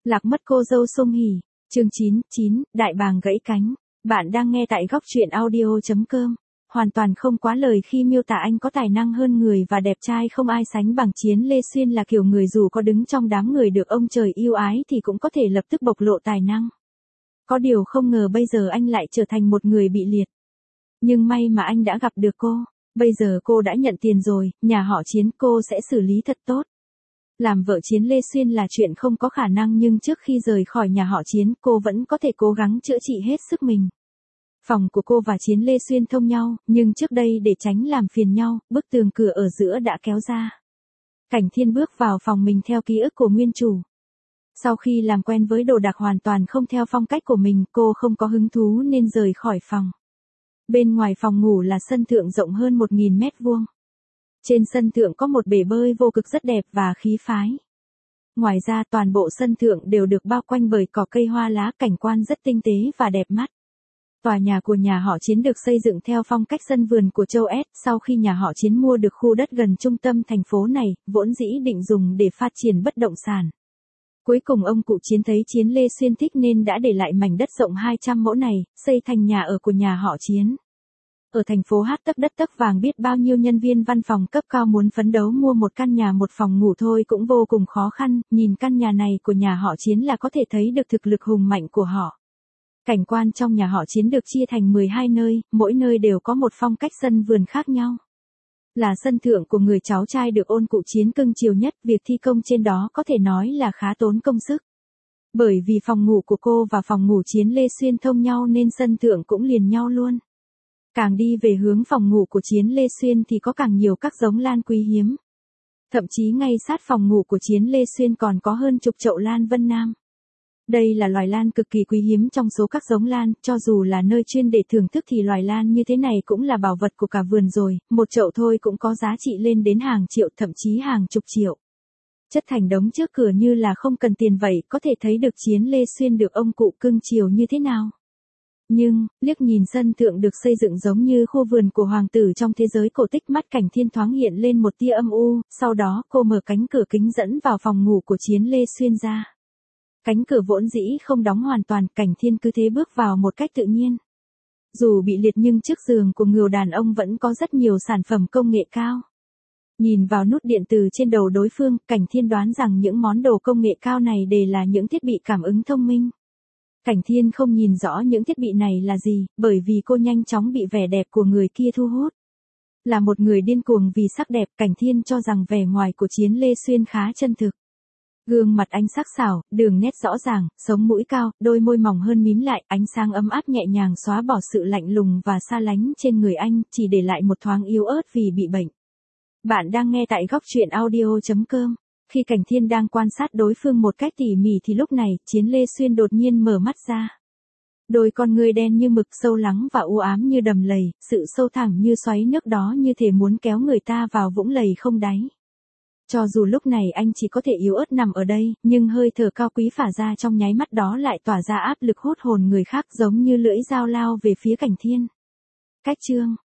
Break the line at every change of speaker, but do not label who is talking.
Lạc mất cô dâu Song Hỷ. Chương 9, Đại bàng gãy cánh. Bạn đang nghe tại góc truyện audio.com. Hoàn toàn không quá lời khi miêu tả anh có tài năng hơn người và đẹp trai không ai sánh bằng. Chiến Lê Xuyên là kiểu người dù có đứng trong đám người được ông trời yêu ái thì cũng có thể lập tức bộc lộ tài năng. Có điều không ngờ bây giờ anh lại trở thành một người bị liệt. Nhưng may mà anh đã gặp được cô. Bây giờ cô đã nhận tiền rồi, nhà họ Chiến cô sẽ xử lý thật tốt. Làm vợ Chiến Lê Xuyên là chuyện không có khả năng nhưng trước khi rời khỏi nhà họ Chiến cô vẫn có thể cố gắng chữa trị hết sức mình. Phòng của cô và Chiến Lê Xuyên thông nhau, nhưng trước đây để tránh làm phiền nhau, bức tường cửa ở giữa đã kéo ra. Cảnh Thiên bước vào phòng mình theo ký ức của nguyên chủ. Sau khi làm quen với đồ đạc hoàn toàn không theo phong cách của mình, cô không có hứng thú nên rời khỏi phòng. Bên ngoài phòng ngủ là sân thượng rộng hơn 1000 mét vuông. Trên sân thượng có một bể bơi vô cực rất đẹp và khí phái. Ngoài ra toàn bộ sân thượng đều được bao quanh bởi cỏ cây hoa lá, cảnh quan rất tinh tế và đẹp mắt. Tòa nhà của nhà họ Chiến được xây dựng theo phong cách sân vườn của châu S. Sau khi nhà họ Chiến mua được khu đất gần trung tâm thành phố này, vốn dĩ định dùng để phát triển bất động sản. Cuối cùng ông cụ Chiến thấy Chiến Lê Xuyên thích nên đã để lại mảnh đất rộng 200 mẫu này, xây thành nhà ở của nhà họ Chiến. Ở thành phố Hát tấp đất tấp vàng biết bao nhiêu nhân viên văn phòng cấp cao muốn phấn đấu mua một căn nhà một phòng ngủ thôi cũng vô cùng khó khăn, nhìn căn nhà này của nhà họ Chiến là có thể thấy được thực lực hùng mạnh của họ. Cảnh quan trong nhà họ Chiến được chia thành 12 nơi, mỗi nơi đều có một phong cách sân vườn khác nhau. Là sân thượng của người cháu trai được ôn cụ Chiến cưng chiều nhất, việc thi công trên đó có thể nói là khá tốn công sức. Bởi vì phòng ngủ của cô và phòng ngủ Chiến Lê Xuyên thông nhau nên sân thượng cũng liền nhau luôn. Càng đi về hướng phòng ngủ của Chiến Lê Xuyên thì có càng nhiều các giống lan quý hiếm. Thậm chí ngay sát phòng ngủ của Chiến Lê Xuyên còn có hơn chục chậu lan Vân Nam. Đây là loài lan cực kỳ quý hiếm trong số các giống lan, cho dù là nơi chuyên để thưởng thức thì loài lan như thế này cũng là bảo vật của cả vườn rồi, một chậu thôi cũng có giá trị lên đến hàng triệu thậm chí hàng chục triệu. Chất thành đống trước cửa như là không cần tiền vậy, có thể thấy được Chiến Lê Xuyên được ông cụ cưng chiều như thế nào. Nhưng, liếc nhìn sân thượng được xây dựng giống như khu vườn của hoàng tử trong thế giới cổ tích, mắt Cảnh Thiên thoáng hiện lên một tia âm u, sau đó cô mở cánh cửa kính dẫn vào phòng ngủ của Chiến Lê Xuyên ra. Cánh cửa vốn dĩ không đóng hoàn toàn, Cảnh Thiên cứ thế bước vào một cách tự nhiên. Dù bị liệt nhưng trước giường của người đàn ông vẫn có rất nhiều sản phẩm công nghệ cao. Nhìn vào nút điện từ trên đầu đối phương, Cảnh Thiên đoán rằng những món đồ công nghệ cao này đều là những thiết bị cảm ứng thông minh. Cảnh Thiên không nhìn rõ những thiết bị này là gì, bởi vì cô nhanh chóng bị vẻ đẹp của người kia thu hút. Là một người điên cuồng vì sắc đẹp, Cảnh Thiên cho rằng vẻ ngoài của Chiến Lê Xuyên khá chân thực. Gương mặt anh sắc sảo, đường nét rõ ràng, sống mũi cao, đôi môi mỏng hơn mím lại, ánh sáng ấm áp nhẹ nhàng xóa bỏ sự lạnh lùng và xa lánh trên người anh, chỉ để lại một thoáng yếu ớt vì bị bệnh. Bạn đang nghe tại góc truyện audio.com. Khi Cảnh Thiên đang quan sát đối phương một cách tỉ mỉ thì lúc này, Chiến Lê Xuyên đột nhiên mở mắt ra. Đôi con ngươi đen như mực, sâu lắng và u ám như đầm lầy, sự sâu thẳm như xoáy nước đó như thể muốn kéo người ta vào vũng lầy không đáy. Cho dù lúc này anh chỉ có thể yếu ớt nằm ở đây, nhưng hơi thở cao quý phả ra trong nháy mắt đó lại tỏa ra áp lực hút hồn người khác giống như lưỡi dao lao về phía Cảnh Thiên. Cách chương